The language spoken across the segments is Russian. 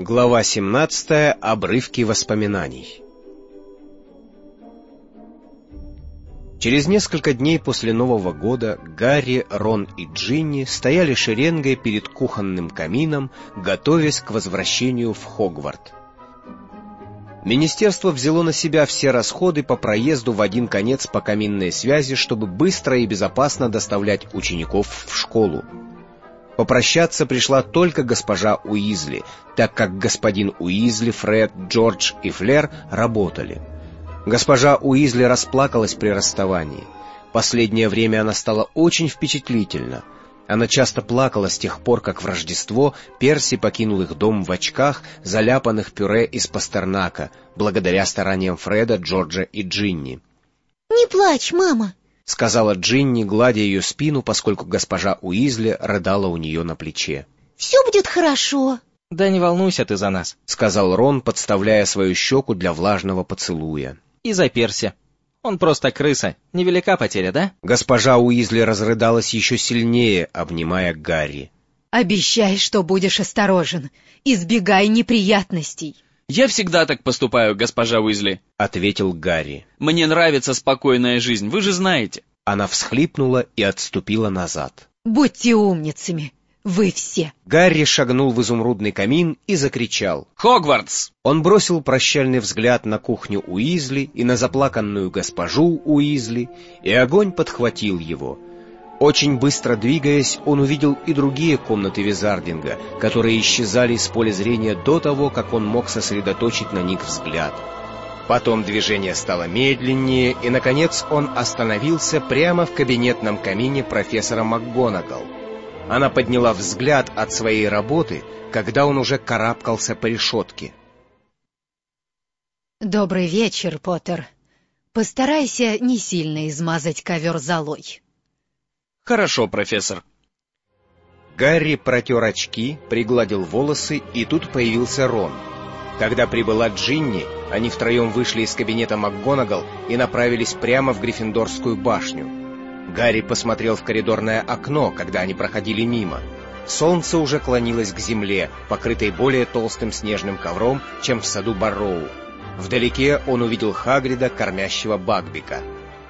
Глава 17. Обрывки воспоминаний. Через несколько дней после Нового года Гарри, Рон и Джинни стояли шеренгой перед кухонным камином, готовясь к возвращению в Хогвартс. Министерство взяло на себя все расходы по проезду в один конец по каминной связи, чтобы быстро и безопасно доставлять учеников в школу. Попрощаться пришла только госпожа Уизли, так как господин Уизли, Фред, Джордж и Флер работали. Госпожа Уизли расплакалась при расставании. Последнее время она стала очень впечатлительна. Она часто плакала с тех пор, как в Рождество Перси покинул их дом в очках, заляпанных пюре из пастернака, благодаря стараниям Фреда, Джорджа и Джинни. «Не плачь, мама», — сказала Джинни, гладя ее спину, поскольку госпожа Уизли рыдала у нее на плече. «Все будет хорошо». «Да не волнуйся ты за нас», — сказал Рон, подставляя свою щеку для влажного поцелуя. «И за Перси. Он просто крыса. Невелика потеря, да?» Госпожа Уизли разрыдалась еще сильнее, обнимая Гарри. «Обещай, что будешь осторожен. Избегай неприятностей». «Я всегда так поступаю, госпожа Уизли», — ответил Гарри. «Мне нравится спокойная жизнь, вы же знаете». Она всхлипнула и отступила назад. «Будьте умницами, вы все». Гарри шагнул в изумрудный камин и закричал: «Хогвартс!» Он бросил прощальный взгляд на кухню Уизли и на заплаканную госпожу Уизли, и огонь подхватил его. Очень быстро двигаясь, он увидел и другие комнаты Визардинга, которые исчезали из поля зрения до того, как он мог сосредоточить на них взгляд. Потом движение стало медленнее, и, наконец, он остановился прямо в кабинетном камине профессора МакГонагал. Она подняла взгляд от своей работы, когда он уже карабкался по решетке. «Добрый вечер, Поттер. Постарайся не сильно измазать ковер золой». «Хорошо, профессор». Гарри протер очки, пригладил волосы, и тут появился Рон. Когда прибыла Джинни, они втроем вышли из кабинета МакГонагал и направились прямо в Гриффиндорскую башню. Гарри посмотрел в коридорное окно, когда они проходили мимо. Солнце уже клонилось к земле, покрытой более толстым снежным ковром, чем в саду Барроу. Вдалеке он увидел Хагрида, кормящего Багбика.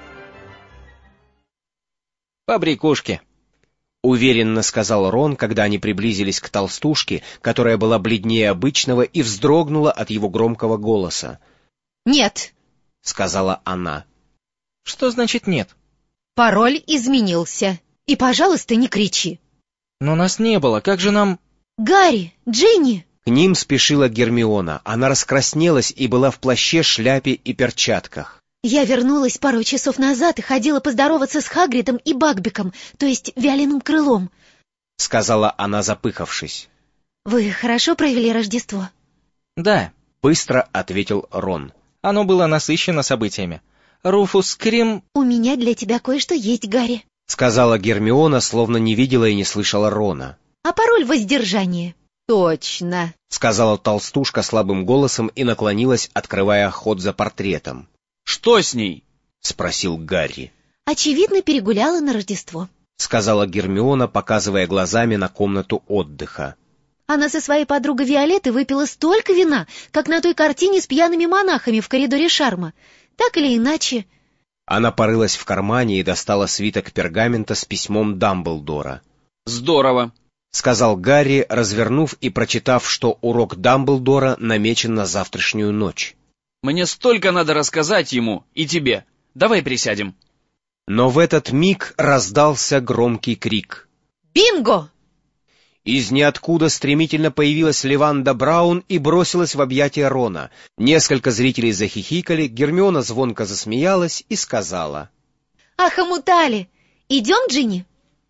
«Побрякушки», — уверенно сказал Рон, когда они приблизились к толстушке, которая была бледнее обычного и вздрогнула от его громкого голоса. «Нет», — сказала она. «Что значит нет?» «Пароль изменился. И, пожалуйста, не кричи». «Но нас не было, как же нам...» «Гарри, Джинни!» К ним спешила Гермиона. Она раскраснелась и была в плаще, шляпе и перчатках. «Я вернулась пару часов назад и ходила поздороваться с Хагридом и Багбиком, то есть Виолиным крылом», — сказала она, запыхавшись. «Вы хорошо провели Рождество?» «Да», — быстро ответил Рон. «Оно было насыщено событиями. Руфус Крим...» «У меня для тебя кое-что есть, Гарри», — сказала Гермиона, словно не видела и не слышала Рона. «А пароль воздержания?» «Точно», — сказала толстушка слабым голосом и наклонилась, открывая ход за портретом. «Что с ней?» — спросил Гарри. «Очевидно, перегуляла на Рождество», — сказала Гермиона, показывая глазами на комнату отдыха. «Она со своей подругой Виолеттой выпила столько вина, как на той картине с пьяными монахами в коридоре Шарма. Так или иначе...» Она порылась в кармане и достала свиток пергамента с письмом Дамблдора. «Здорово», — сказал Гарри, развернув и прочитав, что урок Дамблдора намечен на завтрашнюю ночь. «Мне столько надо рассказать ему и тебе. Давай присядем». Но в этот миг раздался громкий крик. «Бинго!» Из ниоткуда стремительно появилась Леванда Браун и бросилась в объятия Рона. Несколько зрителей захихикали, Гермиона звонко засмеялась и сказала: «Охомутали! Идем, Джинни?»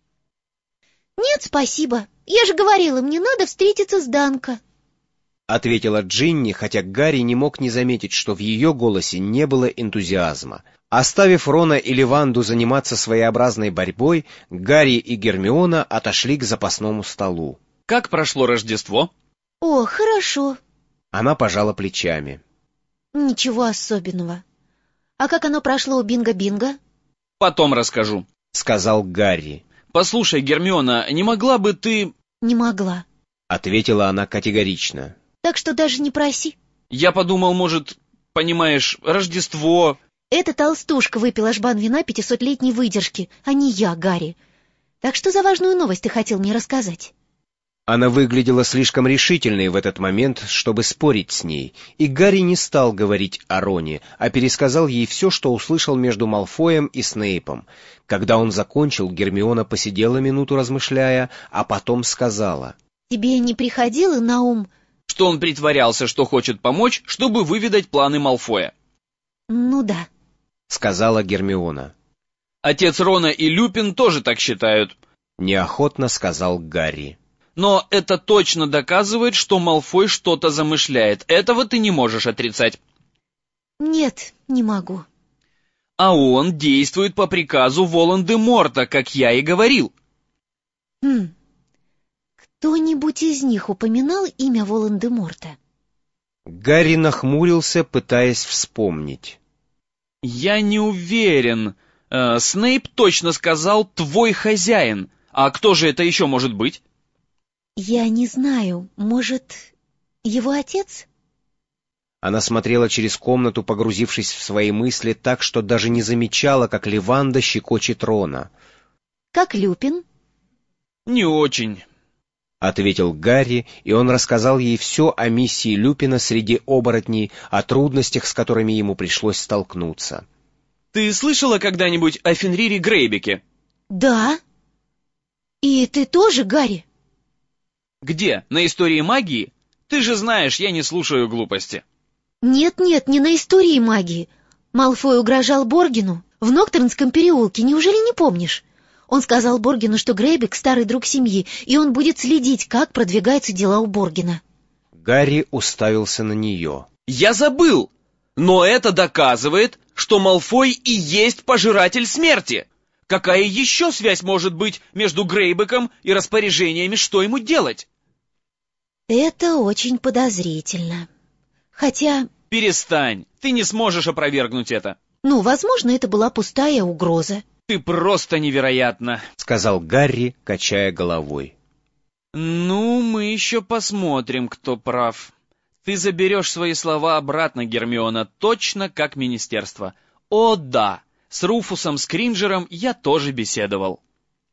«Нет, спасибо. Я же говорила, мне надо встретиться с Данко», — ответила Джинни, хотя Гарри не мог не заметить, что в ее голосе не было энтузиазма. Оставив Рона и Леванду заниматься своеобразной борьбой, Гарри и Гермиона отошли к запасному столу. «Как прошло Рождество?» «О, хорошо». Она пожала плечами. «Ничего особенного. А как оно прошло у Бинго-Бинго?» «Потом расскажу», — сказал Гарри. «Послушай, Гермиона, не могла бы ты...» «Не могла», — ответила она категорично. так что даже не проси. Я подумал, может, понимаешь, Рождество... Эта толстушка выпила жбан вина 500-летней выдержки, а не я, Гарри. Так что за важную новость ты хотел мне рассказать? Она выглядела слишком решительной в этот момент, чтобы спорить с ней, и Гарри не стал говорить о Роне, а пересказал ей все, что услышал между Малфоем и Снейпом. Когда он закончил, Гермиона посидела минуту, размышляя, а потом сказала: Тебе не приходило на ум... Что он притворялся, что хочет помочь, чтобы выведать планы Малфоя. Ну да. — сказала Гермиона. Отец Рона и Люпин тоже так считают. Неохотно сказал Гарри. Но это точно доказывает, что Малфой что-то замышляет. Этого ты не можешь отрицать. Нет, не могу. А он действует по приказу Волан-де-Морта, как я и говорил. Кто-нибудь из них упоминал имя Волан-де-Морта? Гарри нахмурился, пытаясь вспомнить. Я не уверен. Снейп точно сказал «твой хозяин». А кто же это еще может быть? Я не знаю. Может, его отец? Она смотрела через комнату, погрузившись в свои мысли так, что даже не замечала, как Ливанда щекочет Рона. Как Люпин? Не очень. — ответил Гарри, и он рассказал ей все о миссии Люпина среди оборотней, о трудностях, с которыми ему пришлось столкнуться. Ты слышала когда-нибудь о Фенрире Грейбеке? Да. И ты тоже, Гарри? Где? На истории магии? Ты же знаешь, я не слушаю глупости. Нет, не на истории магии. Малфой угрожал Боргину в Ноктернском переулке, неужели не помнишь? Он сказал Боргину, что Грейбек — старый друг семьи, и он будет следить, как продвигаются дела у Боргина. Гарри уставился на нее. Я забыл! Но это доказывает, что Малфой и есть пожиратель смерти. Какая еще связь может быть между Грейбеком и распоряжениями, что ему делать? Это очень подозрительно. Хотя... Перестань, ты не сможешь опровергнуть это. возможно, это была пустая угроза. Ты просто невероятна, — сказал Гарри, качая головой. Мы еще посмотрим, кто прав. Ты заберешь свои слова обратно, Гермиона, точно как министерство. О да, с Руфусом Скринджером я тоже беседовал.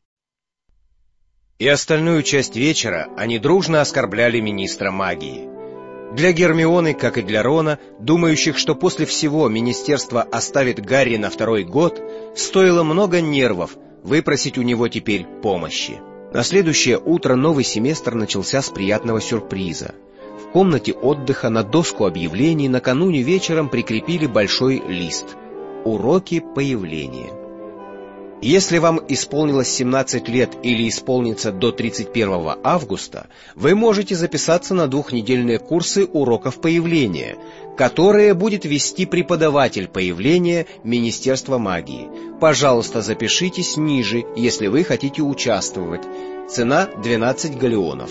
И остальную часть вечера они дружно оскорбляли министра магии. Для Гермионы, как и для Рона, думающих, что после всего министерство оставит Гарри на второй год, стоило много нервов выпросить у него теперь помощи. На следующее утро новый семестр начался с приятного сюрприза. В комнате отдыха на доску объявлений накануне вечером прикрепили большой лист «Уроки появления». Если вам исполнилось 17 лет или исполнится до 31 августа, вы можете записаться на 2-недельные курсы уроков появления, которые будет вести преподаватель появления Министерства магии. Пожалуйста, запишитесь ниже, если вы хотите участвовать. Цена 12 галлеонов.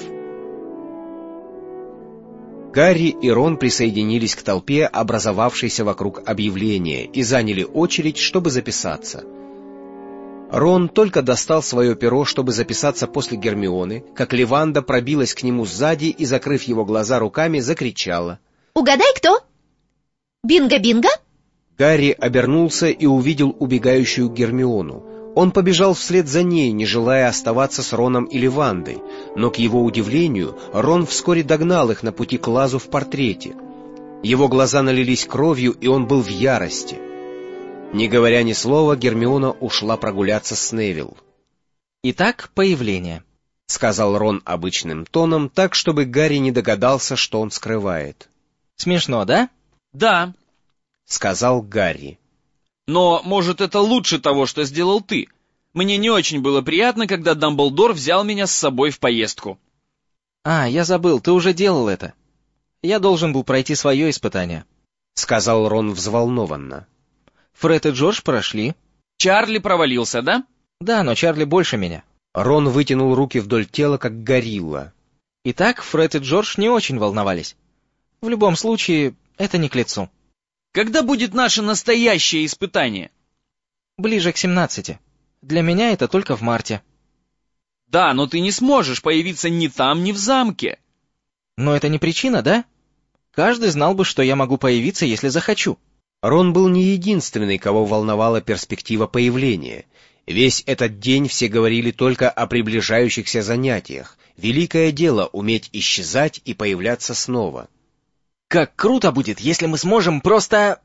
Гарри и Рон присоединились к толпе, образовавшейся вокруг объявления, и заняли очередь, чтобы записаться. Рон только достал свое перо, чтобы записаться после Гермионы, как Ливанда пробилась к нему сзади и, закрыв его глаза руками, закричала: «Угадай, кто? Бинго-бинго?» Гарри обернулся и увидел убегающую Гермиону. Он побежал вслед за ней, не желая оставаться с Роном и Ливандой, но, к его удивлению, Рон вскоре догнал их на пути к лазу в портрете. Его глаза налились кровью, и он был в ярости. Не говоря ни слова, Гермиона ушла прогуляться с Невилл. Итак, появление, — сказал Рон обычным тоном, так, чтобы Гарри не догадался, что он скрывает. Смешно, да? Да. — сказал Гарри. Но, может, это лучше того, что сделал ты. Мне не очень было приятно, когда Дамблдор взял меня с собой в поездку. Я забыл, ты уже делал это. Я должен был пройти свое испытание, — сказал Рон взволнованно. Фред и Джордж прошли. Чарли провалился, да? Да, но Чарли больше меня. Рон вытянул руки вдоль тела, как горилла. Итак, Фред и Джордж не очень волновались. В любом случае, это не к лицу. Когда будет наше настоящее испытание? Ближе к 17. Для меня это только в марте. Да, но ты не сможешь появиться ни там, ни в замке. Но это не причина, да? Каждый знал бы, что я могу появиться, если захочу. Рон был не единственный, кого волновала перспектива появления. Весь этот день все говорили только о приближающихся занятиях. Великое дело — уметь исчезать и появляться снова. Как круто будет, если мы сможем просто...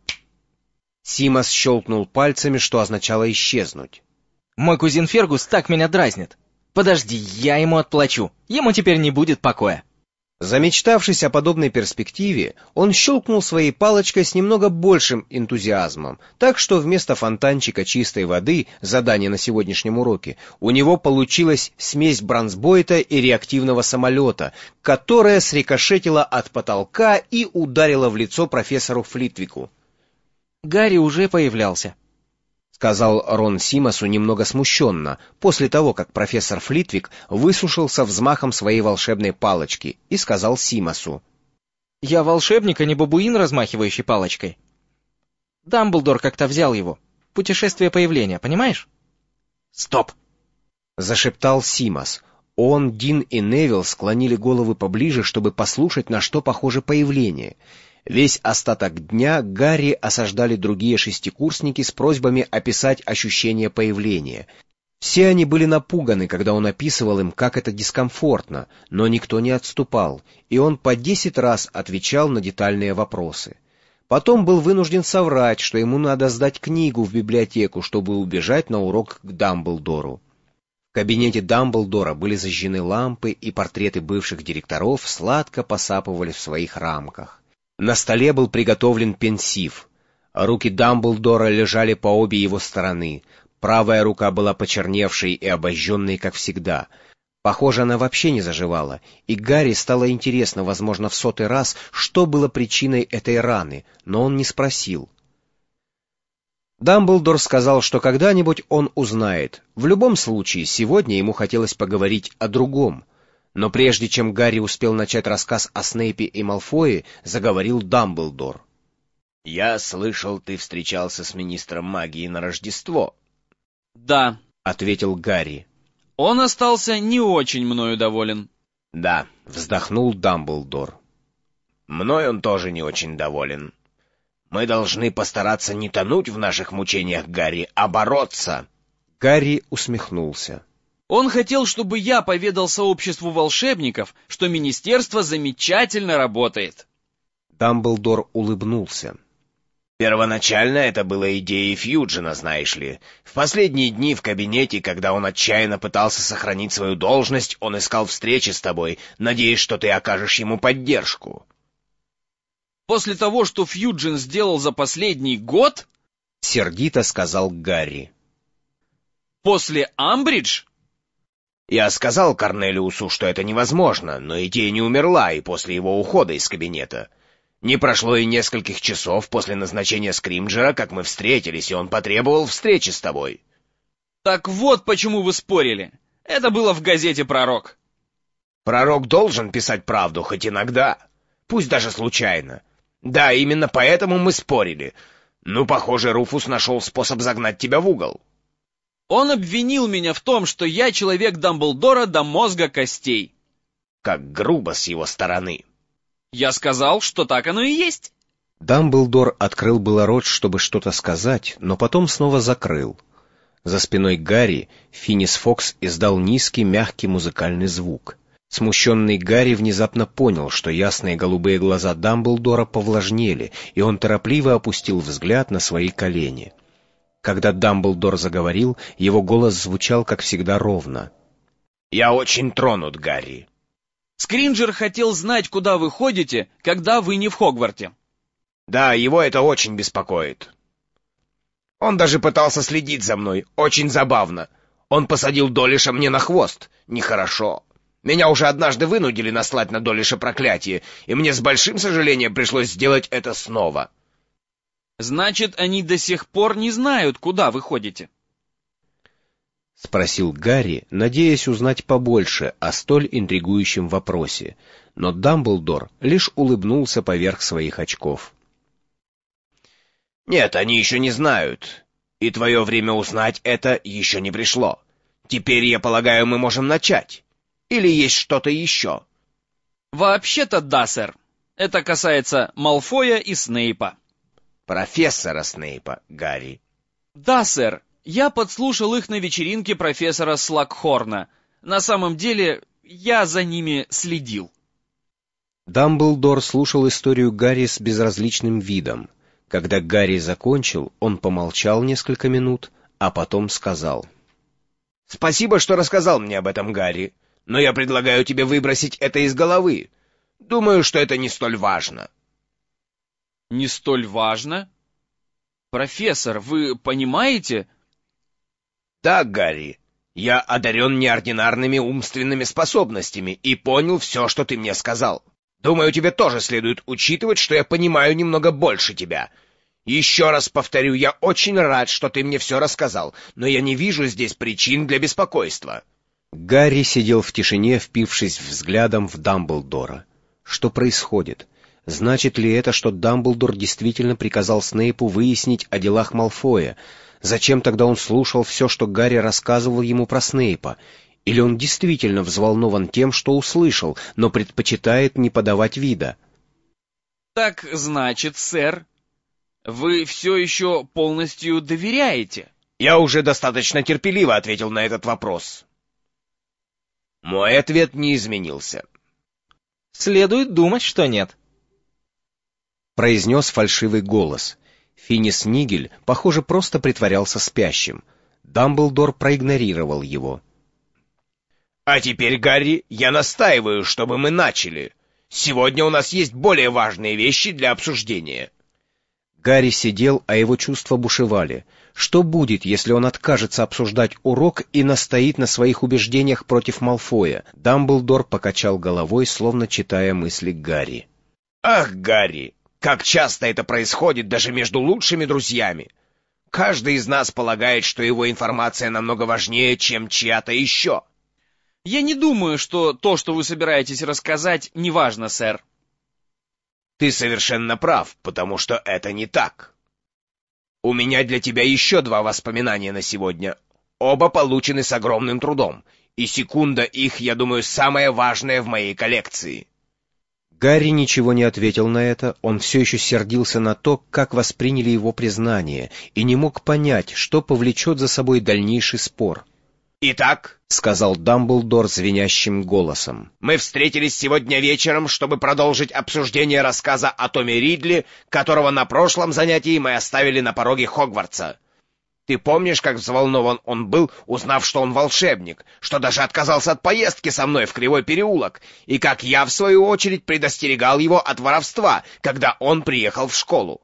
Симас щелкнул пальцами, что означало исчезнуть. Мой кузен Фергус так меня дразнит. Подожди, я ему отплачу. Ему теперь не будет покоя. Замечтавшись о подобной перспективе, он щелкнул своей палочкой с немного большим энтузиазмом, так что вместо фонтанчика чистой воды, задания на сегодняшнем уроке, у него получилась смесь бронзбойта и реактивного самолета, которая срикошетила от потолка и ударила в лицо профессору Флитвику. Гарри уже появлялся, — сказал Рон Симасу немного смущенно, после того, как профессор Флитвик высушился взмахом своей волшебной палочки, и сказал Симасу: «Я волшебник, а не бабуин, размахивающий палочкой. Дамблдор как-то взял его. Путешествие появления, понимаешь?» «Стоп!» — зашептал Симас. Он, Дин и Невилл склонили головы поближе, чтобы послушать, на что похоже появление. Весь остаток дня Гарри осаждали другие шестикурсники с просьбами описать ощущение появления. Все они были напуганы, когда он описывал им, как это дискомфортно, но никто не отступал, и он по 10 раз отвечал на детальные вопросы. Потом был вынужден соврать, что ему надо сдать книгу в библиотеку, чтобы убежать на урок к Дамблдору. В кабинете Дамблдора были зажжены лампы, и портреты бывших директоров сладко посапывали в своих рамках. На столе был приготовлен пенсив. Руки Дамблдора лежали по обе его стороны. Правая рука была почерневшей и обожженной, как всегда. Похоже, она вообще не заживала, и Гарри стало интересно, возможно, в 100-й раз, что было причиной этой раны, но он не спросил. Дамблдор сказал, что когда-нибудь он узнает. В любом случае, сегодня ему хотелось поговорить о другом. Но прежде чем Гарри успел начать рассказ о Снейпе и Малфое, заговорил Дамблдор. «Я слышал, ты встречался с министром магии на Рождество». «Да», — ответил Гарри. «Он остался не очень мною доволен». «Да», — вздохнул Дамблдор. «Мной он тоже не очень доволен. Мы должны постараться не тонуть в наших мучениях, Гарри, а бороться». Гарри усмехнулся. Он хотел, чтобы я поведал сообществу волшебников, что министерство замечательно работает. Дамблдор улыбнулся. «Первоначально это была идеей Фьюджина, знаешь ли. В последние дни в кабинете, когда он отчаянно пытался сохранить свою должность, он искал встречи с тобой, надеясь, что ты окажешь ему поддержку». «После того, что Фьюджин сделал за последний год?» — сердито сказал Гарри. «После Амбридж?» «Я сказал Корнелиусу, что это невозможно, но идея не умерла и после его ухода из кабинета. Не прошло и нескольких часов после назначения Скримджера, как мы встретились, и он потребовал встречи с тобой». «Так вот почему вы спорили. Это было в газете «Пророк». «Пророк должен писать правду, хоть иногда, пусть даже случайно. Да, именно поэтому мы спорили. Ну, похоже, Руфус нашел способ загнать тебя в угол». Он обвинил меня в том, что я человек Дамблдора до мозга костей. Как грубо с его стороны. Я сказал, что так оно и есть. Дамблдор открыл было рот, чтобы что-то сказать, но потом снова закрыл. За спиной Гарри Финнис Фокс издал низкий, мягкий музыкальный звук. Смущенный Гарри внезапно понял, что ясные голубые глаза Дамблдора повлажнели, и он торопливо опустил взгляд на свои колени. Когда Дамблдор заговорил, его голос звучал, как всегда, ровно. «Я очень тронут, Гарри». Скринджер хотел знать, куда вы ходите, когда вы не в Хогварте. «Да, его это очень беспокоит. Он даже пытался следить за мной. Очень забавно. Он посадил Долиша мне на хвост. Нехорошо. Меня уже однажды вынудили наслать на Долиша проклятие, и мне с большим сожалением пришлось сделать это снова». «Значит, они до сих пор не знают, куда вы ходите?» — спросил Гарри, надеясь узнать побольше о столь интригующем вопросе, но Дамблдор лишь улыбнулся поверх своих очков. «Нет, они еще не знают, и твое время узнать это еще не пришло. Теперь, я полагаю, мы можем начать. Или есть что-то еще?» Вообще-то да, сэр. Это касается Малфоя и Снейпа. Профессора Снейпа, Гарри. Да, сэр. Я подслушал их на вечеринке профессора Слакхорна. На самом деле, я за ними следил. Дамблдор слушал историю Гарри с безразличным видом. Когда Гарри закончил, он помолчал несколько минут, а потом сказал: «Спасибо, что рассказал мне об этом, Гарри, но я предлагаю тебе выбросить это из головы. Думаю, что это не столь важно». Не столь важно? Профессор, вы понимаете? «Да, Гарри, я одарен неординарными умственными способностями и понял все, что ты мне сказал. Думаю, тебе тоже следует учитывать, что я понимаю немного больше тебя. Еще раз повторю, я очень рад, что ты мне все рассказал, но я не вижу здесь причин для беспокойства». Гарри сидел в тишине, впившись взглядом в Дамблдора. Что происходит? Значит ли это, что Дамблдор действительно приказал Снейпу выяснить о делах Малфоя? Зачем тогда он слушал все, что Гарри рассказывал ему про Снейпа? Или он действительно взволнован тем, что услышал, но предпочитает не подавать вида? Так значит, сэр, вы все еще полностью доверяете? Я уже достаточно терпеливо ответил на этот вопрос. Мой ответ не изменился. Следует думать, что нет. Произнес фальшивый голос. Финис Нигель, похоже, просто притворялся спящим. Дамблдор проигнорировал его. «А теперь, Гарри, я настаиваю, чтобы мы начали. Сегодня у нас есть более важные вещи для обсуждения». Гарри сидел, а его чувства бушевали. Что будет, если он откажется обсуждать урок и настоит на своих убеждениях против Малфоя? Дамблдор покачал головой, словно читая мысли Гарри. «Ах, Гарри, как часто это происходит даже между лучшими друзьями! Каждый из нас полагает, что его информация намного важнее, чем чья-то еще». Я не думаю, что то, что вы собираетесь рассказать, не важно, сэр. Ты совершенно прав, потому что это не так. У меня для тебя еще 2 воспоминания на сегодня. Оба получены с огромным трудом, и секунда их, я думаю, самая важная в моей коллекции. Гарри ничего не ответил на это, он все еще сердился на то, как восприняли его признание, и не мог понять, что повлечет за собой дальнейший спор. «Итак», — сказал Дамблдор звенящим голосом, — «мы встретились сегодня вечером, чтобы продолжить обсуждение рассказа о Томе Ридли, которого на прошлом занятии мы оставили на пороге Хогвартса. Ты помнишь, как взволнован он был, узнав, что он волшебник, что даже отказался от поездки со мной в Кривой переулок, и как я, в свою очередь, предостерегал его от воровства, когда он приехал в школу?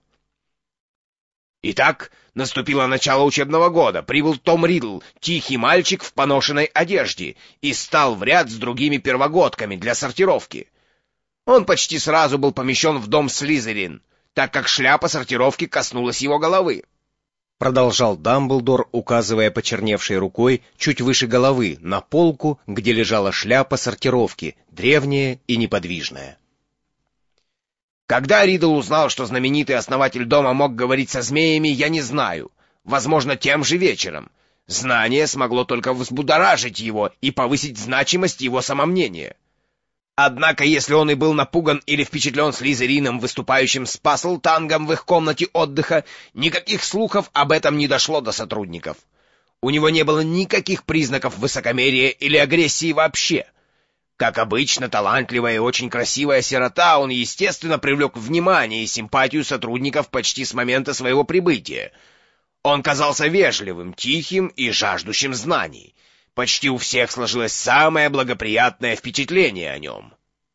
Итак, наступило начало учебного года, прибыл Том Ридл, тихий мальчик в поношенной одежде, и стал в ряд с другими первогодками для сортировки. Он почти сразу был помещен в дом Слизерин, так как шляпа сортировки коснулась его головы. Продолжал Дамблдор, указывая почерневшей рукой чуть выше головы на полку, где лежала шляпа сортировки, древняя и неподвижная. Когда Ридл узнал, что знаменитый основатель дома мог говорить со змеями, я не знаю. Возможно, тем же вечером. Знание смогло только взбудоражить его и повысить значимость его самомнения. Однако, если он и был напуган или впечатлен Слизерином, выступающим с Пасселтангом в их комнате отдыха, никаких слухов об этом не дошло до сотрудников. У него не было никаких признаков высокомерия или агрессии вообще. Как обычно, талантливая и очень красивая сирота, он, естественно, привлек внимание и симпатию сотрудников почти с момента своего прибытия. Он казался вежливым, тихим и жаждущим знаний. Почти у всех сложилось самое благоприятное впечатление о нем.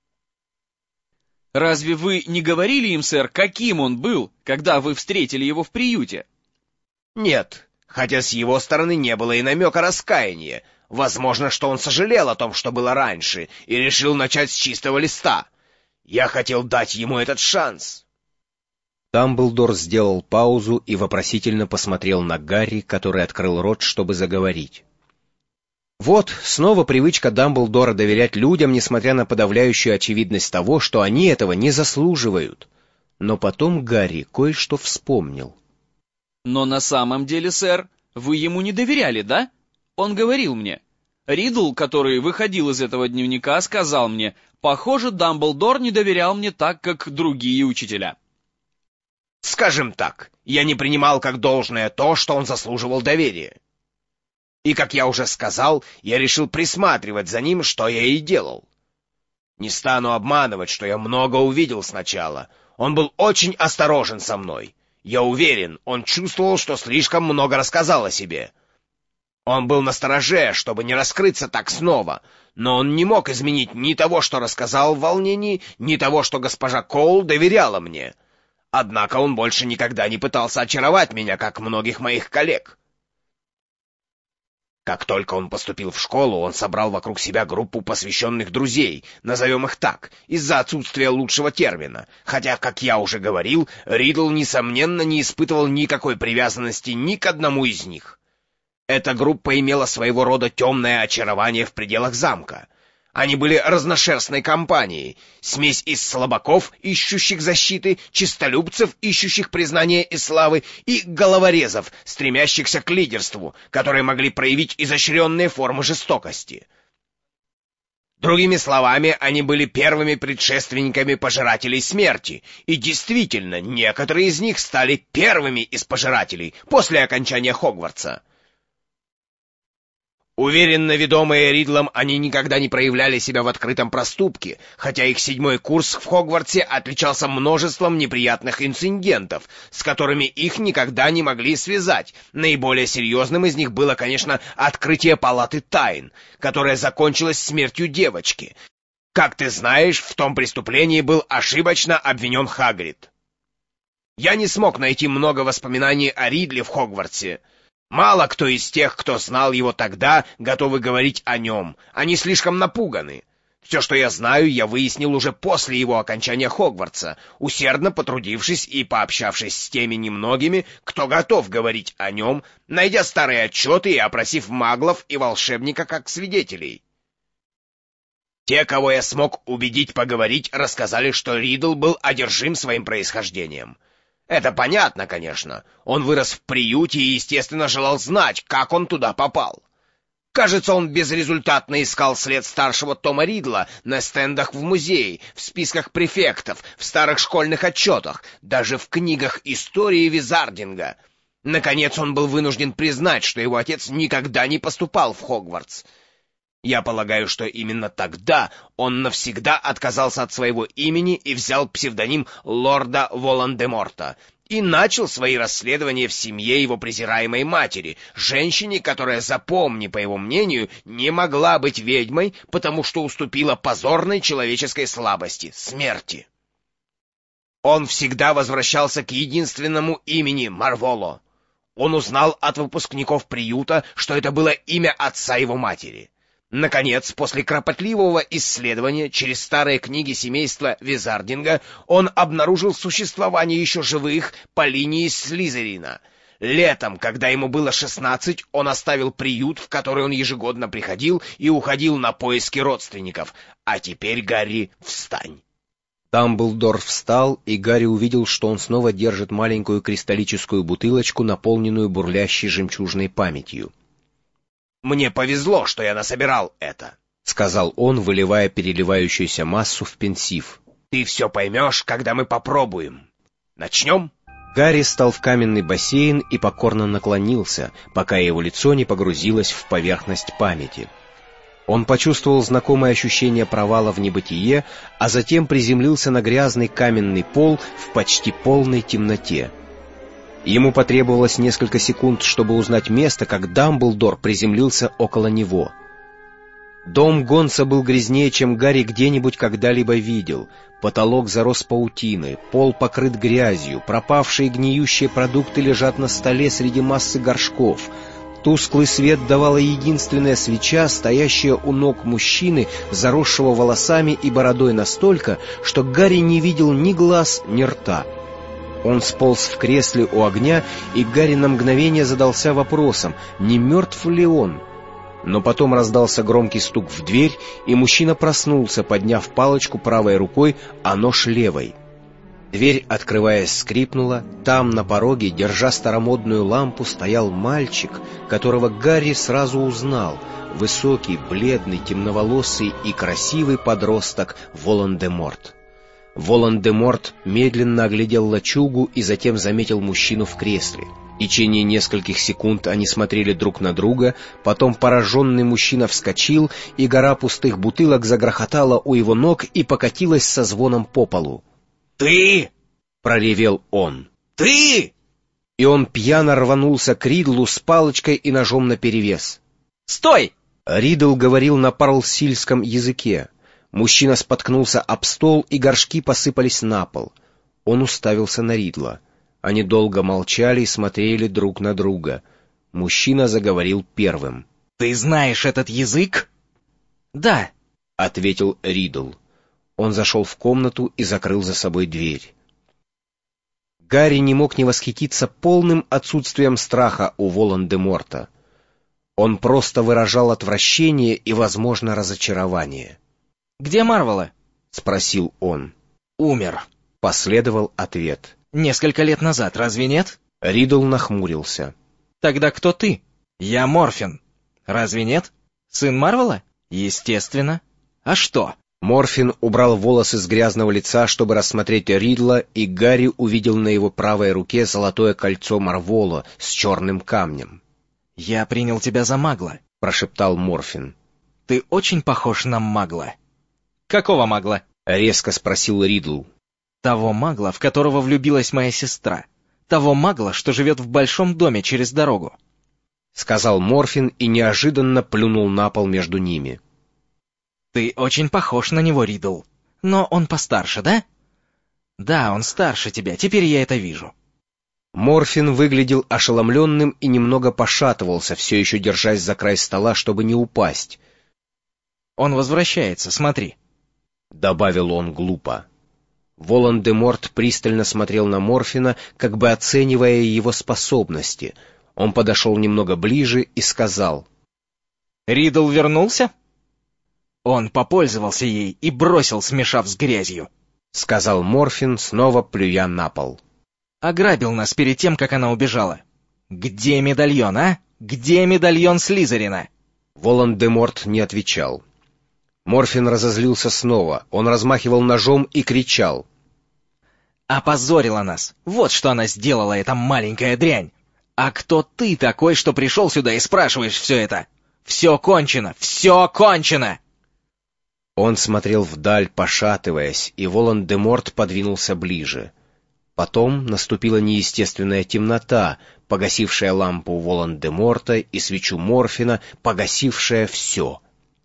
Разве вы не говорили им, сэр, каким он был, когда вы встретили его в приюте? Нет, хотя с его стороны не было и намека раскаяния. Возможно, что он сожалел о том, что было раньше, и решил начать с чистого листа. Я хотел дать ему этот шанс. Дамблдор сделал паузу и вопросительно посмотрел на Гарри, который открыл рот, чтобы заговорить. Вот снова привычка Дамблдора доверять людям, несмотря на подавляющую очевидность того, что они этого не заслуживают. Но потом Гарри кое-что вспомнил. Но на самом деле, сэр, вы ему не доверяли, да? Он говорил мне. Ридл, который выходил из этого дневника, сказал мне: Похоже, Дамблдор не доверял мне так, как другие учителя. Скажем так, я не принимал как должное то, что он заслуживал доверия. И, как я уже сказал, я решил присматривать за ним, что я и делал. Не стану обманывать, что я много увидел сначала. Он был очень осторожен со мной. Я уверен, он чувствовал, что слишком много рассказал о себе. Он был настороже, чтобы не раскрыться так снова, но он не мог изменить ни того, что рассказал в волнении, ни того, что госпожа Коул доверяла мне. Однако он больше никогда не пытался очаровать меня, как многих моих коллег. Как только он поступил в школу, он собрал вокруг себя группу посвященных друзей, назовем их так, из-за отсутствия лучшего термина, хотя, как я уже говорил, Ридл, несомненно, не испытывал никакой привязанности ни к одному из них. Эта группа имела своего рода темное очарование в пределах замка. Они были разношерстной компанией, смесь из слабаков, ищущих защиты, чистолюбцев, ищущих признания и славы, и головорезов, стремящихся к лидерству, которые могли проявить изощренные формы жестокости. Другими словами, они были первыми предшественниками пожирателей смерти, и действительно, некоторые из них стали первыми из пожирателей после окончания Хогвартса. Уверенно ведомые Ридлом, они никогда не проявляли себя в открытом проступке, хотя их 7-й курс в Хогвартсе отличался множеством неприятных инцидентов, с которыми их никогда не могли связать. Наиболее серьезным из них было, конечно, открытие палаты тайн, которое закончилось смертью девочки. Как ты знаешь, в том преступлении был ошибочно обвинен Хагрид. Я не смог найти много воспоминаний о Ридле в Хогвартсе. Мало кто из тех, кто знал его тогда, готовы говорить о нем. Они слишком напуганы. Все, что я знаю, я выяснил уже после его окончания Хогвартса, усердно потрудившись и пообщавшись с теми немногими, кто готов говорить о нем, найдя старые отчеты и опросив маглов и волшебника как свидетелей. Те, кого я смог убедить поговорить, рассказали, что Ридл был одержим своим происхождением. Это понятно, конечно. Он вырос в приюте и, естественно, желал знать, как он туда попал. Кажется, он безрезультатно искал след старшего Тома Ридла на стендах в музее, в списках префектов, в старых школьных отчетах, даже в книгах истории Визардинга. Наконец, он был вынужден признать, что его отец никогда не поступал в Хогвартс. Я полагаю, что именно тогда он навсегда отказался от своего имени и взял псевдоним лорда Волан-де-Морта и начал свои расследования в семье его презираемой матери, женщине, которая, запомни, по его мнению, не могла быть ведьмой, потому что уступила позорной человеческой слабости — смерти. Он всегда возвращался к единственному имени — Марволо. Он узнал от выпускников приюта, что это было имя отца его матери. Наконец, после кропотливого исследования через старые книги семейства Визардинга, он обнаружил существование еще живых по линии Слизерина. Летом, когда ему было 16, он оставил приют, в который он ежегодно приходил и уходил на поиски родственников. А теперь, Гарри, встань. Дамблдор встал, и Гарри увидел, что он снова держит маленькую кристаллическую бутылочку, наполненную бурлящей жемчужной памятью. «Мне повезло, что я насобирал это», — сказал он, выливая переливающуюся массу в пенсив. «Ты все поймешь, когда мы попробуем. Начнем?» Гарри стал в каменный бассейн и покорно наклонился, пока его лицо не погрузилось в поверхность памяти. Он почувствовал знакомое ощущение провала в небытие, а затем приземлился на грязный каменный пол в почти полной темноте. Ему потребовалось несколько секунд, чтобы узнать место, как Дамблдор приземлился около него. Дом Гонса был грязнее, чем Гарри где-нибудь когда-либо видел. Потолок зарос паутиной, пол покрыт грязью, пропавшие гниющие продукты лежат на столе среди массы горшков. Тусклый свет давала единственная свеча, стоящая у ног мужчины, заросшего волосами и бородой настолько, что Гарри не видел ни глаз, ни рта. Он сполз в кресле у огня, и Гарри на мгновение задался вопросом, не мертв ли он. Но потом раздался громкий стук в дверь, и мужчина проснулся, подняв палочку правой рукой, а нож левой. Дверь, открываясь, скрипнула. Там, на пороге, держа старомодную лампу, стоял мальчик, которого Гарри сразу узнал. Высокий, бледный, темноволосый и красивый подросток Волан-де-Морт. Волан-де-Морт медленно оглядел лачугу и затем заметил мужчину в кресле. В течение нескольких секунд они смотрели друг на друга, потом пораженный мужчина вскочил, и гора пустых бутылок загрохотала у его ног и покатилась со звоном по полу. «Ты!» — проревел он. «Ты!» И он пьяно рванулся к Ридлу с палочкой и ножом наперевес. «Стой!» Ридл говорил на парлсильском языке. Мужчина споткнулся об стол, и горшки посыпались на пол. Он уставился на Ридла. Они долго молчали и смотрели друг на друга. Мужчина заговорил первым. «Ты знаешь этот язык?» «Да», — ответил Ридл. Он зашел в комнату и закрыл за собой дверь. Гарри не мог не восхититься полным отсутствием страха у Волан-де-Морта. Он просто выражал отвращение и, возможно, разочарование. «Где Марвела?» — спросил он. «Умер», — последовал ответ. «Несколько лет назад, разве нет?» Ридл нахмурился. «Тогда кто ты?» «Я Морфин. Разве нет? Сын Марвела?» «Естественно. А что?» Морфин убрал волосы с грязного лица, чтобы рассмотреть Ридла, и Гарри увидел на его правой руке золотое кольцо Марвола с черным камнем. «Я принял тебя за магла», — прошептал Морфин. «Ты очень похож на магла». «Какого магла?» — резко спросил Ридл. «Того магла, в которого влюбилась моя сестра. Того магла, что живет в большом доме через дорогу», — сказал Морфин и неожиданно плюнул на пол между ними. «Ты очень похож на него, Ридл. Но он постарше, да?» «Да, он старше тебя, теперь я это вижу». Морфин выглядел ошеломленным и немного пошатывался, все еще держась за край стола, чтобы не упасть. «Он возвращается, смотри», — добавил он глупо. Волан-де-Морт пристально смотрел на Морфина, как бы оценивая его способности. Он подошел немного ближе и сказал: «Ридл вернулся?» «Он попользовался ей и бросил, смешав с грязью», — сказал Морфин, снова плюя на пол. «Ограбил нас перед тем, как она убежала. Где медальон, а? Где медальон Слизерина?» Волан-де-Морт не отвечал. Морфин разозлился снова. Он размахивал ножом и кричал: «Опозорила нас! Вот что она сделала, эта маленькая дрянь! А кто ты такой, что пришел сюда и спрашиваешь все это? Все кончено! Все кончено!» Он смотрел вдаль, пошатываясь, и Волан-де-Морт подвинулся ближе. Потом наступила неестественная темнота, погасившая лампу Волан-де-Морта и свечу Морфина, погасившая все.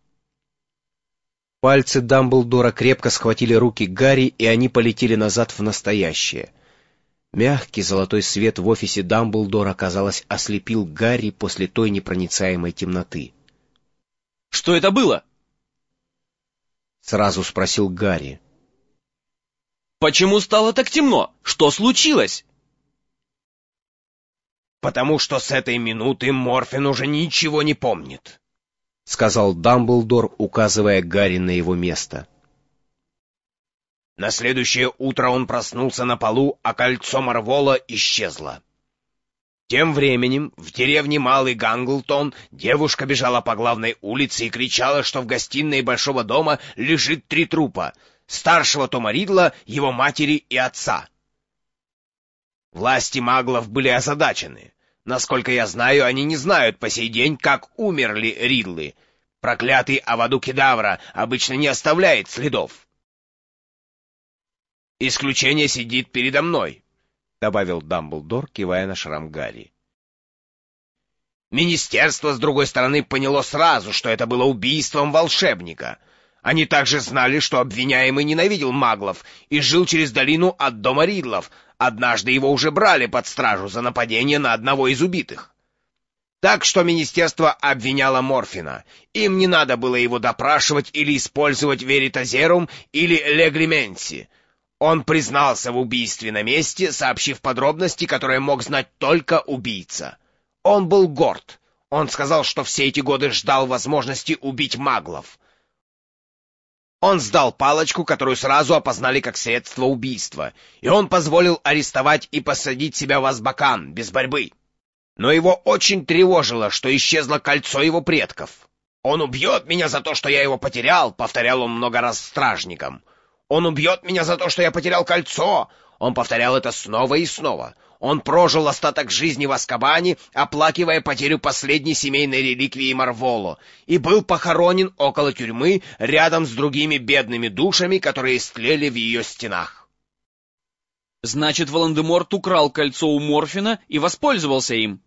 Пальцы Дамблдора крепко схватили руки Гарри, и они полетели назад в настоящее. Мягкий золотой свет в офисе Дамблдора, казалось, ослепил Гарри после той непроницаемой темноты. «Что это было?» — сразу спросил Гарри. «Почему стало так темно? Что случилось?» «Потому что с этой минуты Морфин уже ничего не помнит», — сказал Дамблдор, указывая Гарри на его место. На следующее утро он проснулся на полу, а кольцо Марвола исчезло. Тем временем в деревне Малый Ганглтон девушка бежала по главной улице и кричала, что в гостиной большого дома лежит 3 трупа — старшего Тома Ридла, его матери и отца. Власти маглов были озадачены. Насколько я знаю, они не знают по сей день, как умерли Ридлы. Проклятый Аваду Кедавра обычно не оставляет следов. «Исключение сидит передо мной», — добавил Дамблдор, кивая на шрам Гарри. Министерство, с другой стороны, поняло сразу, что это было убийством волшебника. Они также знали, что обвиняемый ненавидел маглов и жил через долину от дома Ридлов. Однажды его уже брали под стражу за нападение на одного из убитых. Так что министерство обвиняло Морфина. Им не надо было его допрашивать или использовать веритазерум или легрименси. Он признался в убийстве на месте, сообщив подробности, которые мог знать только убийца. Он был горд. Он сказал, что все эти годы ждал возможности убить маглов. Он сдал палочку, которую сразу опознали как средство убийства, и он позволил арестовать и посадить себя в Азбакан без борьбы. Но его очень тревожило, что исчезло кольцо его предков. «Он убьет меня за то, что я его потерял», — повторял он много раз стражникам. «Он убьет меня за то, что я потерял кольцо». Он повторял это снова и снова. Он прожил остаток жизни в Азкабане, оплакивая потерю последней семейной реликвии Марволо, и был похоронен около тюрьмы рядом с другими бедными душами, которые истлели в ее стенах. Значит, Волан-де-Морт украл кольцо у Морфина и воспользовался им,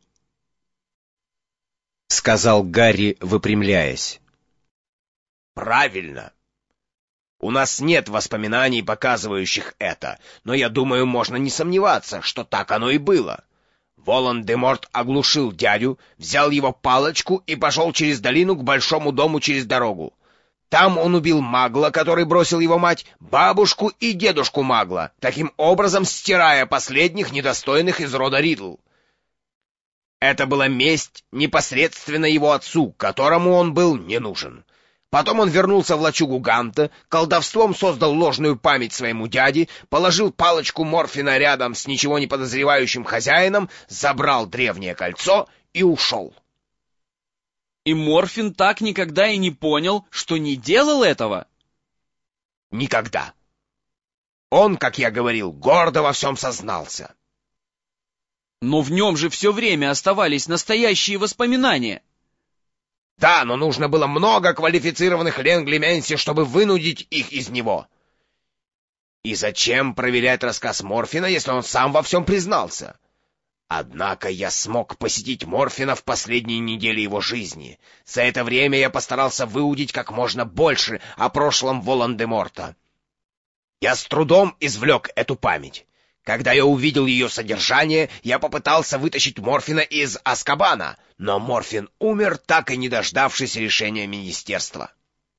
— сказал Гарри, выпрямляясь. «Правильно. У нас нет воспоминаний, показывающих это, но я думаю, можно не сомневаться, что так оно и было. Волан-де-Морт оглушил дядю, взял его палочку и пошел через долину к большому дому через дорогу. Там он убил Магла, который бросил его мать, бабушку и дедушку Магла, таким образом стирая последних недостойных из рода Ридл. Это была месть непосредственно его отцу, которому он был не нужен. Потом он вернулся в лачугу Ганта, колдовством создал ложную память своему дяде, положил палочку Морфина рядом с ничего не подозревающим хозяином, забрал древнее кольцо и ушел. И Морфин так никогда и не понял, что не делал этого? Никогда. Он, как я говорил, гордо во всем сознался. Но в нем же все время оставались настоящие воспоминания. Да, но нужно было много квалифицированных Ленглименси, чтобы вынудить их из него. И зачем проверять рассказ Морфина, если он сам во всем признался? Однако я смог посетить Морфина в последние недели его жизни. За это время я постарался выудить как можно больше о прошлом Волан-де-Морта. Я с трудом извлек эту память. Когда я увидел ее содержание, я попытался вытащить Морфина из Азкабана, но Морфин умер, так и не дождавшись решения министерства.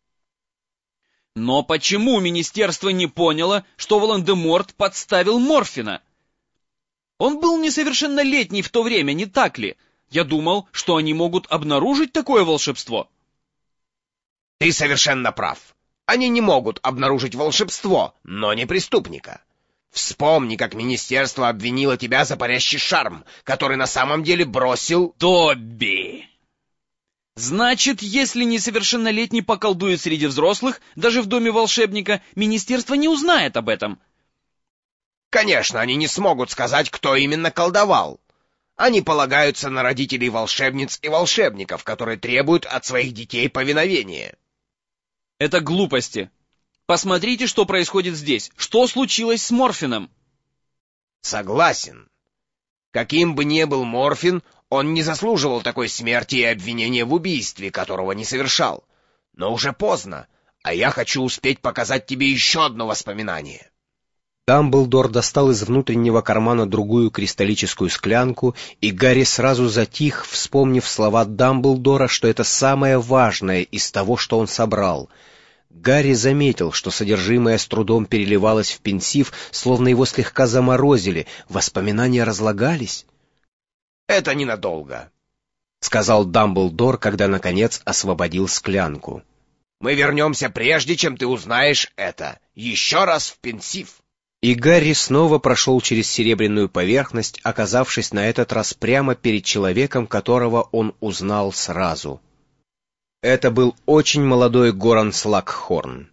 Но почему министерство не поняло, что Волан-де-Морт подставил Морфина? Он был несовершеннолетний в то время, не так ли? Я думал, что они могут обнаружить такое волшебство. Ты совершенно прав. Они не могут обнаружить волшебство, но не преступника. Вспомни, как министерство обвинило тебя за парящий шарм, который на самом деле бросил... Добби! Значит, если несовершеннолетний поколдует среди взрослых, даже в доме волшебника, министерство не узнает об этом. Конечно, они не смогут сказать, кто именно колдовал. Они полагаются на родителей волшебниц и волшебников, которые требуют от своих детей повиновения. Это глупости. Посмотрите, что происходит здесь. Что случилось с Морфином? Согласен. Каким бы ни был Морфин, он не заслуживал такой смерти и обвинения в убийстве, которого не совершал. Но уже поздно, а я хочу успеть показать тебе еще одно воспоминание. Дамблдор достал из внутреннего кармана другую кристаллическую склянку, и Гарри сразу затих, вспомнив слова Дамблдора, что это самое важное из того, что он собрал. Гарри заметил, что содержимое с трудом переливалось в пенсив, словно его слегка заморозили, воспоминания разлагались. «Это ненадолго», — сказал Дамблдор, когда, наконец, освободил склянку. «Мы вернемся прежде, чем ты узнаешь это. Еще раз в пенсив». И Гарри снова прошел через серебряную поверхность, оказавшись на этот раз прямо перед человеком, которого он узнал сразу. Это был очень молодой Горан Слакхорн.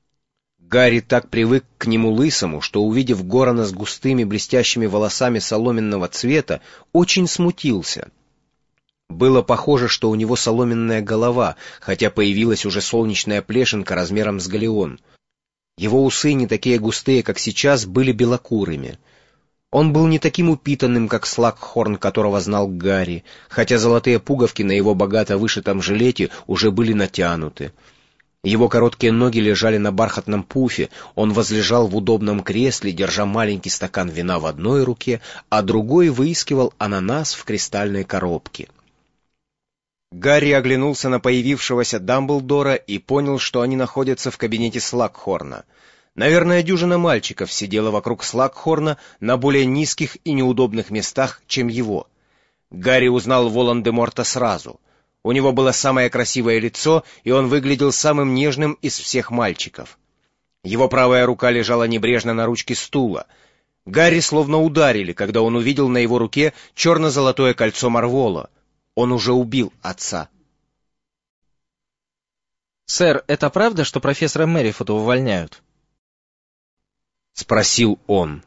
Гарри так привык к нему лысому, что, увидев Горана с густыми блестящими волосами соломенного цвета, очень смутился. Было похоже, что у него соломенная голова, хотя появилась уже солнечная плешинка размером с галеон. Его усы, не такие густые, как сейчас, были белокурыми. Он был не таким упитанным, как Слакхорн, которого знал Гарри, хотя золотые пуговки на его богато вышитом жилете уже были натянуты. Его короткие ноги лежали на бархатном пуфе, он возлежал в удобном кресле, держа маленький стакан вина в одной руке, а другой выискивал ананас в кристальной коробке. Гарри оглянулся на появившегося Дамблдора и понял, что они находятся в кабинете Слакхорна. Наверное, дюжина мальчиков сидела вокруг Слакхорна на более низких и неудобных местах, чем его. Гарри узнал Волан-де-Морта сразу. У него было самое красивое лицо, и он выглядел самым нежным из всех мальчиков. Его правая рука лежала небрежно на ручке стула. Гарри словно ударили, когда он увидел на его руке черно-золотое кольцо Марвола. Он уже убил отца. «Сэр, это правда, что профессора Меррифута увольняют?» — спросил он.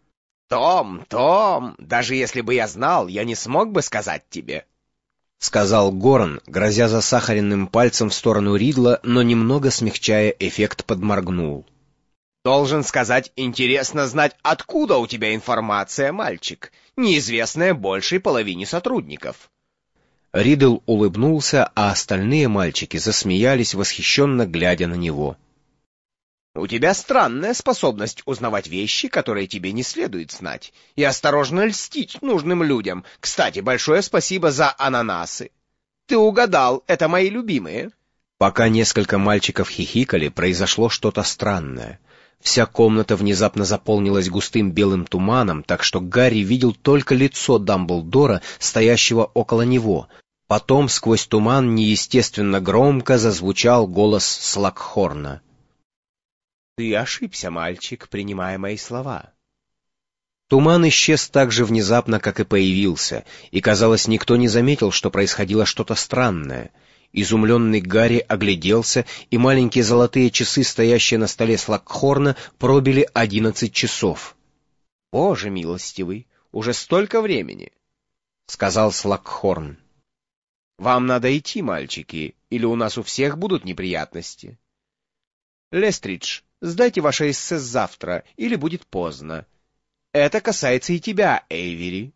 Том, даже если бы я знал, я не смог бы сказать тебе», — сказал Горан, грозя засахаренным пальцем в сторону Ридла, но немного смягчая эффект подморгнул. «Должен сказать, интересно знать, откуда у тебя информация, мальчик, неизвестная большей половине сотрудников». Ридл улыбнулся, а остальные мальчики засмеялись, восхищенно глядя на него. «У тебя странная способность узнавать вещи, которые тебе не следует знать, и осторожно льстить нужным людям. Кстати, большое спасибо за ананасы. Ты угадал, это мои любимые». Пока несколько мальчиков хихикали, произошло что-то странное. Вся комната внезапно заполнилась густым белым туманом, так что Гарри видел только лицо Дамблдора, стоящего около него. Потом сквозь туман неестественно громко зазвучал голос Слакхорна. «Ты ошибся, мальчик, принимая мои слова». Туман исчез так же внезапно, как и появился, и, казалось, никто не заметил, что происходило что-то странное. Изумленный Гарри огляделся, и маленькие золотые часы, стоящие на столе Слакхорна, пробили 11 часов. «Боже милостивый, уже столько времени!» — сказал Слакхорн. «Вам надо идти, мальчики, или у нас у всех будут неприятности. Лестридж, сдайте ваше эссе завтра, или будет поздно. Это касается и тебя, Эйвери».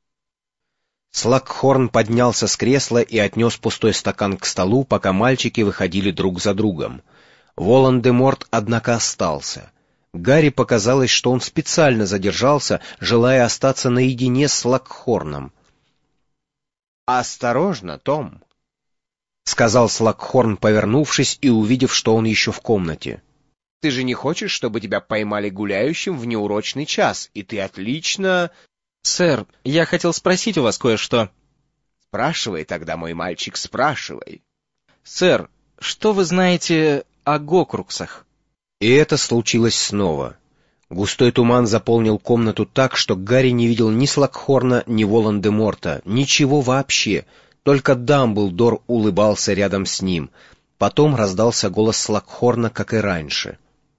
Слакхорн поднялся с кресла и отнес пустой стакан к столу, пока мальчики выходили друг за другом. Волан-де-Морт, однако, остался. Гарри показалось, что он специально задержался, желая остаться наедине с Слакхорном. «Осторожно, Том», — сказал Слакхорн, повернувшись и увидев, что он еще в комнате. «Ты же не хочешь, чтобы тебя поймали гуляющим в неурочный час, и ты отлично...» «Сэр, я хотел спросить у вас кое-что». «Спрашивай тогда, мой мальчик, спрашивай». «Сэр, что вы знаете о Гокруксах?» И это случилось снова. Густой туман заполнил комнату так, что Гарри не видел ни Слакхорна, ни Волан-де-Морта, ничего вообще. Только Дамблдор улыбался рядом с ним. Потом раздался голос Слакхорна, как и раньше.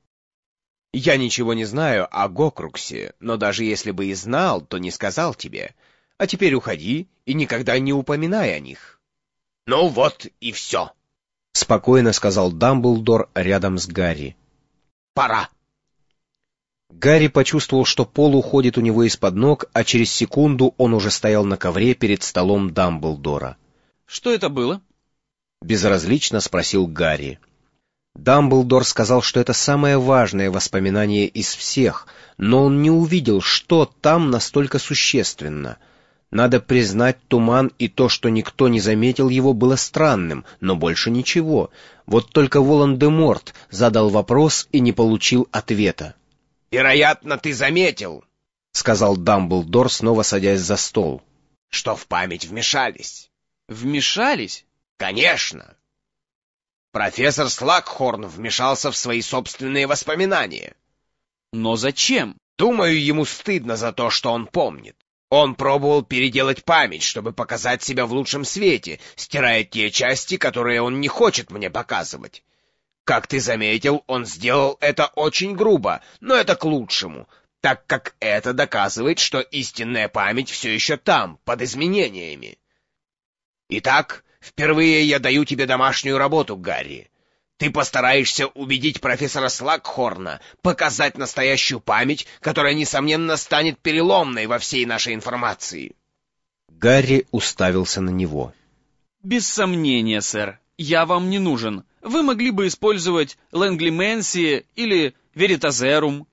«Я ничего не знаю о Гокруксе, но даже если бы и знал, то не сказал тебе. А теперь уходи и никогда не упоминай о них». «Ну вот и все», — спокойно сказал Дамблдор рядом с Гарри. «Пора». Гарри почувствовал, что пол уходит у него из-под ног, а через секунду он уже стоял на ковре перед столом Дамблдора. «Что это было?» — безразлично спросил Гарри. Дамблдор сказал, что это самое важное воспоминание из всех, но он не увидел, что там настолько существенно. Надо признать, туман и то, что никто не заметил его, было странным, но больше ничего. Вот только Волан-де-Морт задал вопрос и не получил ответа. «Вероятно, ты заметил», — сказал Дамблдор, снова садясь за стол, — «что в память вмешались». «Вмешались?» «Конечно. Профессор Слакхорн вмешался в свои собственные воспоминания». «Но зачем?» «Думаю, ему стыдно за то, что он помнит. Он пробовал переделать память, чтобы показать себя в лучшем свете, стирая те части, которые он не хочет мне показывать. Как ты заметил, он сделал это очень грубо, но это к лучшему, так как это доказывает, что истинная память все еще там, под изменениями. Итак, впервые я даю тебе домашнюю работу, Гарри. Ты постараешься убедить профессора Слакхорна показать настоящую память, которая, несомненно, станет переломной во всей нашей информации». Гарри уставился на него. «Без сомнения, сэр. Я вам не нужен. Вы могли бы использовать Лэнглименси или Веритазерум».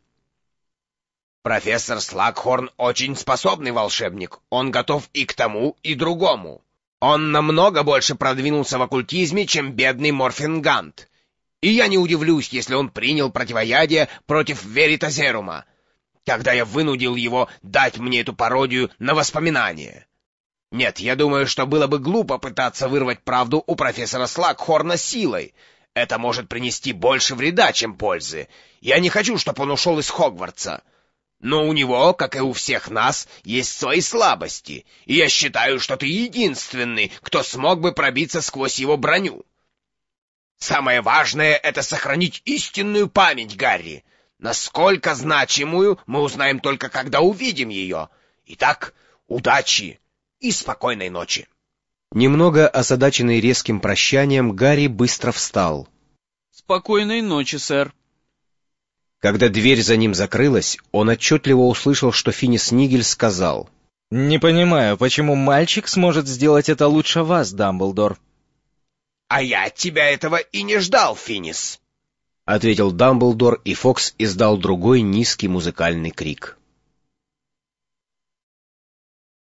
«Профессор Слакхорн очень способный волшебник. Он готов и к тому, и другому. Он намного больше продвинулся в оккультизме, чем бедный Морфингант. И я не удивлюсь, если он принял противоядие против Веритазерума, когда я вынудил его дать мне эту пародию на воспоминания. Нет, я думаю, что было бы глупо пытаться вырвать правду у профессора Слакхорна силой. Это может принести больше вреда, чем пользы. Я не хочу, чтобы он ушел из Хогвартса. Но у него, как и у всех нас, есть свои слабости, и я считаю, что ты единственный, кто смог бы пробиться сквозь его броню. Самое важное — это сохранить истинную память, Гарри. Насколько значимую, мы узнаем только, когда увидим ее. Итак, удачи и спокойной ночи. Немного озадаченный резким прощанием, Гарри быстро встал. Спокойной ночи, сэр. Когда дверь за ним закрылась, он отчетливо услышал, что Финис Нигель сказал: «Не понимаю, почему мальчик сможет сделать это лучше вас, Дамблдор?» «А я от тебя этого и не ждал, Финис», — ответил Дамблдор, и Фокс издал другой низкий музыкальный крик.